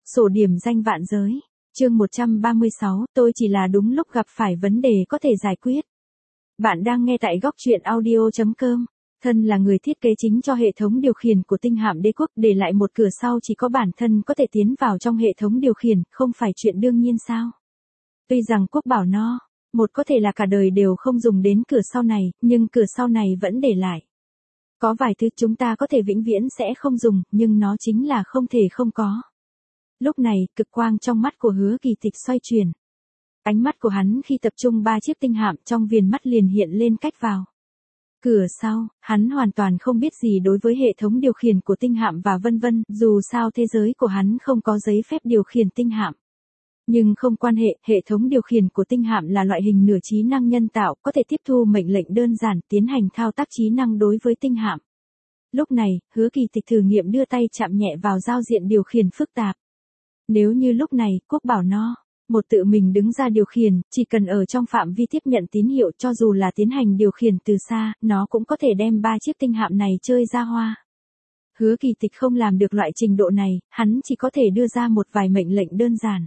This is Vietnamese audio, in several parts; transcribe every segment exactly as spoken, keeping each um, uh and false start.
Sổ điểm danh vạn giới. Chương một trăm ba mươi sáu, tôi chỉ là đúng lúc gặp phải vấn đề có thể giải quyết. Bạn đang nghe tại góc truyện audio chấm com. Thân là người thiết kế chính cho hệ thống điều khiển của tinh hạm đế quốc, để lại một cửa sau chỉ có bản thân có thể tiến vào trong hệ thống điều khiển, không phải chuyện đương nhiên sao? Tuy rằng Quốc bảo no, một có thể là cả đời đều không dùng đến cửa sau này, nhưng cửa sau này vẫn để lại. Có vài thứ chúng ta có thể vĩnh viễn sẽ không dùng, nhưng nó chính là không thể không có. Lúc này, cực quang trong mắt của Hứa Kỳ Tịch xoay chuyển. Ánh mắt của hắn khi tập trung ba chiếc tinh hạm trong viền mắt liền hiện lên cách vào. Cửa sau, hắn hoàn toàn không biết gì đối với hệ thống điều khiển của tinh hạm và vân vân, dù sao thế giới của hắn không có giấy phép điều khiển tinh hạm. Nhưng không quan hệ, hệ thống điều khiển của tinh hạm là loại hình nửa trí năng nhân tạo, có thể tiếp thu mệnh lệnh đơn giản, tiến hành thao tác trí năng đối với tinh hạm. Lúc này, Hứa Kỳ Tịch thử nghiệm đưa tay chạm nhẹ vào giao diện điều khiển phức tạp. Nếu như lúc này, Quốc bảo no, một tự mình đứng ra điều khiển, chỉ cần ở trong phạm vi tiếp nhận tín hiệu, cho dù là tiến hành điều khiển từ xa, nó cũng có thể đem ba chiếc tinh hạm này chơi ra hoa. Hứa Kỳ Tịch không làm được loại trình độ này, hắn chỉ có thể đưa ra một vài mệnh lệnh đơn giản.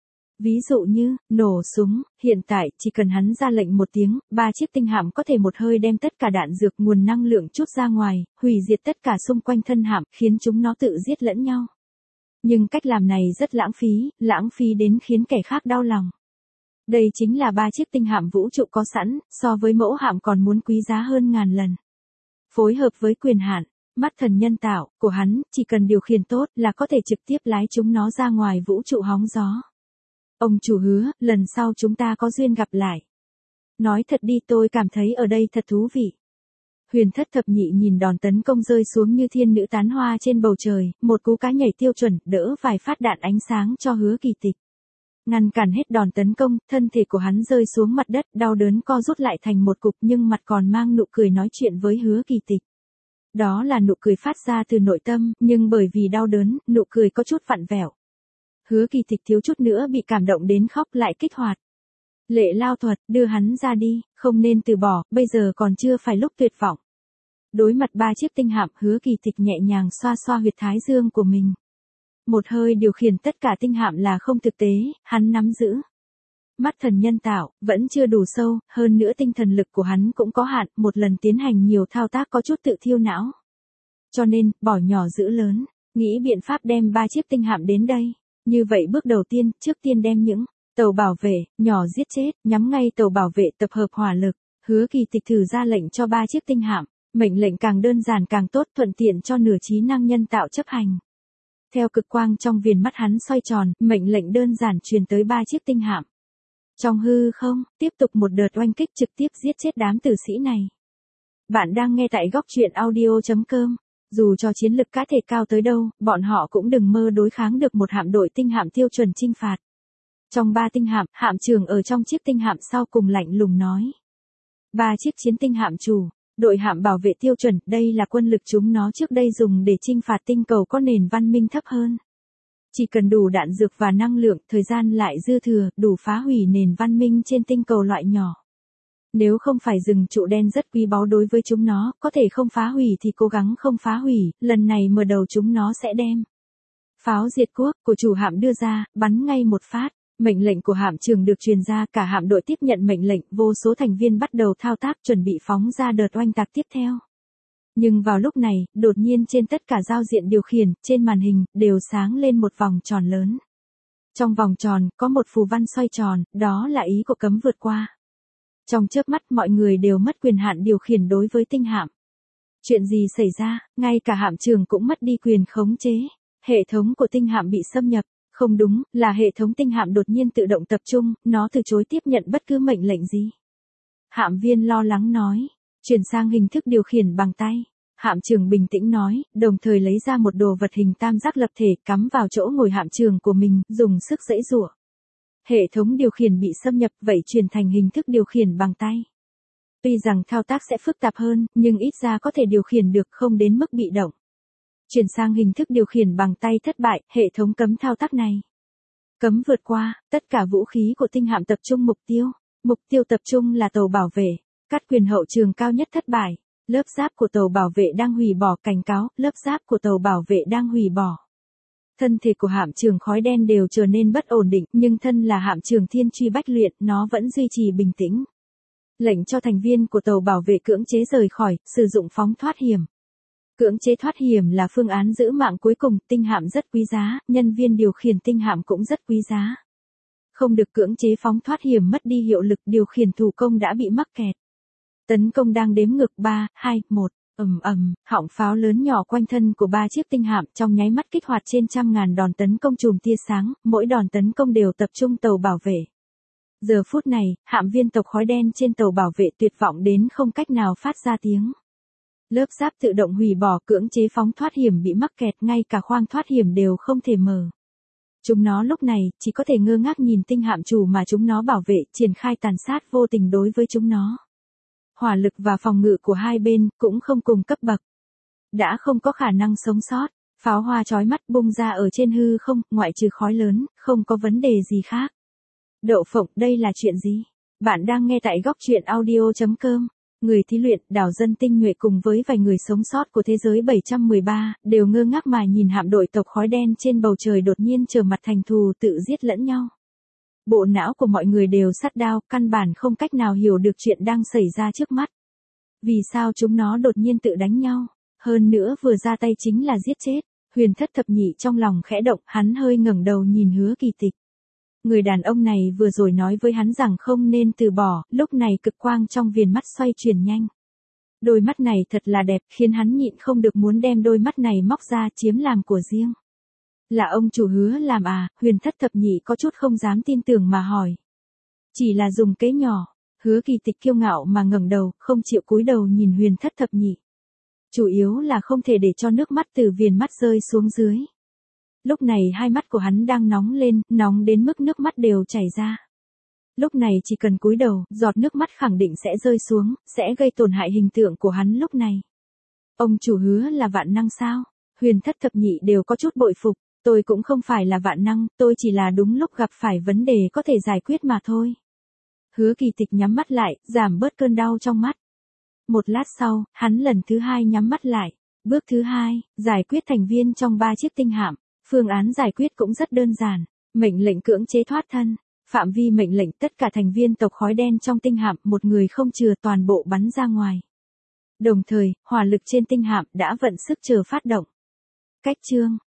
Ví dụ như, nổ súng, hiện tại, chỉ cần hắn ra lệnh một tiếng, ba chiếc tinh hạm có thể một hơi đem tất cả đạn dược nguồn năng lượng chút ra ngoài, hủy diệt tất cả xung quanh thân hạm, khiến chúng nó tự giết lẫn nhau. Nhưng cách làm này rất lãng phí, lãng phí đến khiến kẻ khác đau lòng. Đây chính là ba chiếc tinh hạm vũ trụ có sẵn, so với mẫu hạm còn muốn quý giá hơn ngàn lần. Phối hợp với quyền hạn, mắt thần nhân tạo, của hắn, chỉ cần điều khiển tốt là có thể trực tiếp lái chúng nó ra ngoài vũ trụ hóng gió. Ông chủ hứa, lần sau chúng ta có duyên gặp lại. Nói thật đi, tôi cảm thấy ở đây thật thú vị. Huyền Thất Thập Nhị nhìn đòn tấn công rơi xuống như thiên nữ tán hoa trên bầu trời, một cú cá nhảy tiêu chuẩn, đỡ vài phát đạn ánh sáng cho Hứa Kỳ Tịch. Ngăn cản hết đòn tấn công, thân thể của hắn rơi xuống mặt đất, đau đớn co rút lại thành một cục, nhưng mặt còn mang nụ cười nói chuyện với Hứa Kỳ Tịch. Đó là nụ cười phát ra từ nội tâm, nhưng bởi vì đau đớn, nụ cười có chút vặn vẹo. Hứa Kỳ Tịch thiếu chút nữa bị cảm động đến khóc lại kích hoạt. Lệ lao thuật, đưa hắn ra đi, không nên từ bỏ, bây giờ còn chưa phải lúc tuyệt vọng. Đối mặt ba chiếc tinh hạm, Hứa Kỳ Tịch nhẹ nhàng xoa xoa huyệt thái dương của mình. Một hơi điều khiển tất cả tinh hạm là không thực tế, hắn nắm giữ. Mắt thần nhân tạo, vẫn chưa đủ sâu, hơn nữa tinh thần lực của hắn cũng có hạn, một lần tiến hành nhiều thao tác có chút tự thiêu não. Cho nên, bỏ nhỏ giữ lớn, nghĩ biện pháp đem ba chiếc tinh hạm đến đây. Như vậy bước đầu tiên, trước tiên đem những tàu bảo vệ, nhỏ giết chết, nhắm ngay tàu bảo vệ tập hợp hỏa lực. Hứa Kỳ Tịch thử ra lệnh cho ba chiếc tinh hạm, mệnh lệnh càng đơn giản càng tốt, thuận tiện cho nửa trí năng nhân tạo chấp hành. Theo cực quang trong viền mắt hắn xoay tròn, mệnh lệnh đơn giản truyền tới ba chiếc tinh hạm. Trong hư không, tiếp tục một đợt oanh kích trực tiếp giết chết đám tử sĩ này. Bạn đang nghe tại góc truyện audio chấm com. Dù cho chiến lực cá thể cao tới đâu, bọn họ cũng đừng mơ đối kháng được một hạm đội tinh hạm tiêu chuẩn chinh phạt. Trong ba tinh hạm, hạm trưởng ở trong chiếc tinh hạm sau cùng lạnh lùng nói. Ba chiếc chiến tinh hạm chủ, đội hạm bảo vệ tiêu chuẩn, đây là quân lực chúng nó trước đây dùng để chinh phạt tinh cầu có nền văn minh thấp hơn. Chỉ cần đủ đạn dược và năng lượng, thời gian lại dư thừa, đủ phá hủy nền văn minh trên tinh cầu loại nhỏ. Nếu không phải rừng trụ đen rất quý báu đối với chúng nó, có thể không phá hủy thì cố gắng không phá hủy, lần này mở đầu chúng nó sẽ đem. Pháo diệt quốc, của chủ hạm đưa ra, bắn ngay một phát, mệnh lệnh của hạm trưởng được truyền ra, cả hạm đội tiếp nhận mệnh lệnh, vô số thành viên bắt đầu thao tác chuẩn bị phóng ra đợt oanh tạc tiếp theo. Nhưng vào lúc này, đột nhiên trên tất cả giao diện điều khiển, trên màn hình, đều sáng lên một vòng tròn lớn. Trong vòng tròn, có một phù văn xoay tròn, đó là ý của cấm vượt qua. Trong chớp mắt mọi người đều mất quyền hạn điều khiển đối với tinh hạm. Chuyện gì xảy ra, ngay cả hạm trưởng cũng mất đi quyền khống chế. Hệ thống của tinh hạm bị xâm nhập. Không đúng, là hệ thống tinh hạm đột nhiên tự động tập trung, nó từ chối tiếp nhận bất cứ mệnh lệnh gì. Hạm viên lo lắng nói, chuyển sang hình thức điều khiển bằng tay. Hạm trưởng bình tĩnh nói, đồng thời lấy ra một đồ vật hình tam giác lập thể cắm vào chỗ ngồi hạm trưởng của mình, dùng sức giãy giụa. Hệ thống điều khiển bị xâm nhập, vậy chuyển thành hình thức điều khiển bằng tay. Tuy rằng thao tác sẽ phức tạp hơn, nhưng ít ra có thể điều khiển được, không đến mức bị động. Chuyển sang hình thức điều khiển bằng tay thất bại, hệ thống cấm thao tác này. Cấm vượt qua, tất cả vũ khí của tinh hạm tập trung mục tiêu. Mục tiêu tập trung là tàu bảo vệ. Cắt quyền hậu trường cao nhất thất bại. Lớp giáp của tàu bảo vệ đang hủy bỏ, cảnh cáo, lớp giáp của tàu bảo vệ đang hủy bỏ. Thân thể của hạm trưởng khói đen đều trở nên bất ổn định, nhưng thân là hạm trưởng thiên truy bách luyện, nó vẫn duy trì bình tĩnh. Lệnh cho thành viên của tàu bảo vệ cưỡng chế rời khỏi, sử dụng phóng thoát hiểm. Cưỡng chế thoát hiểm là phương án giữ mạng cuối cùng, tinh hạm rất quý giá, nhân viên điều khiển tinh hạm cũng rất quý giá. Không được cưỡng chế phóng thoát hiểm mất đi hiệu lực, điều khiển thủ công đã bị mắc kẹt. Tấn công đang đếm ngược ba, hai, một. Ầm ầm, họng pháo lớn nhỏ quanh thân của ba chiếc tinh hạm trong nháy mắt kích hoạt trên trăm ngàn đòn tấn công chùm tia sáng, mỗi đòn tấn công đều tập trung tàu bảo vệ. Giờ phút này, hạm viên tộc khói đen trên tàu bảo vệ tuyệt vọng đến không cách nào phát ra tiếng. Lớp giáp tự động hủy bỏ, cưỡng chế phóng thoát hiểm bị mắc kẹt, ngay cả khoang thoát hiểm đều không thể mở. Chúng nó lúc này chỉ có thể ngơ ngác nhìn tinh hạm chủ mà chúng nó bảo vệ, triển khai tàn sát vô tình đối với chúng nó. Hỏa lực và phòng ngự của hai bên cũng không cùng cấp bậc. Đã không có khả năng sống sót, pháo hoa chói mắt bung ra ở trên hư không, ngoại trừ khói lớn, không có vấn đề gì khác. Đậu phộng, đây là chuyện gì? Bạn đang nghe tại góc truyện audio chấm com. Người thí luyện, đảo dân tinh nhuệ cùng với vài người sống sót của thế giới bảy trăm mười ba, đều ngơ ngác mà nhìn hạm đội tộc khói đen trên bầu trời đột nhiên trở mặt thành thù tự giết lẫn nhau. Bộ não của mọi người đều sắt đao, căn bản không cách nào hiểu được chuyện đang xảy ra trước mắt. Vì sao chúng nó đột nhiên tự đánh nhau? Hơn nữa vừa ra tay chính là giết chết. Huyền Thất Thập Nhị trong lòng khẽ động, hắn hơi ngẩng đầu nhìn Hứa Kỳ Tịch. Người đàn ông này vừa rồi nói với hắn rằng không nên từ bỏ, lúc này cực quang trong viền mắt xoay chuyển nhanh. Đôi mắt này thật là đẹp, khiến hắn nhịn không được muốn đem đôi mắt này móc ra chiếm làm của riêng. Là ông chủ Hứa làm à? Huyền Thất Thập Nhị có chút không dám tin tưởng mà hỏi. Chỉ là dùng kế nhỏ. Hứa Kỳ Tịch kiêu ngạo mà ngẩng đầu, không chịu cúi đầu nhìn Huyền Thất Thập Nhị. Chủ yếu là không thể để cho nước mắt từ viền mắt rơi xuống dưới. Lúc này hai mắt của hắn đang nóng lên, nóng đến mức nước mắt đều chảy ra. Lúc này chỉ cần cúi đầu, giọt nước mắt khẳng định sẽ rơi xuống, sẽ gây tổn hại hình tượng của hắn lúc này. Ông chủ Hứa là vạn năng sao? Huyền Thất Thập Nhị đều có chút bội phục. Tôi cũng không phải là vạn năng, tôi chỉ là đúng lúc gặp phải vấn đề có thể giải quyết mà thôi. Hứa Kỳ Tịch nhắm mắt lại, giảm bớt cơn đau trong mắt. Một lát sau, hắn lần thứ hai nhắm mắt lại. Bước thứ hai, giải quyết thành viên trong ba chiếc tinh hạm. Phương án giải quyết cũng rất đơn giản. Mệnh lệnh cưỡng chế thoát thân. Phạm vi mệnh lệnh tất cả thành viên tộc khói đen trong tinh hạm, một người không chừa toàn bộ bắn ra ngoài. Đồng thời, hỏa lực trên tinh hạm đã vận sức chờ phát động. Cách chương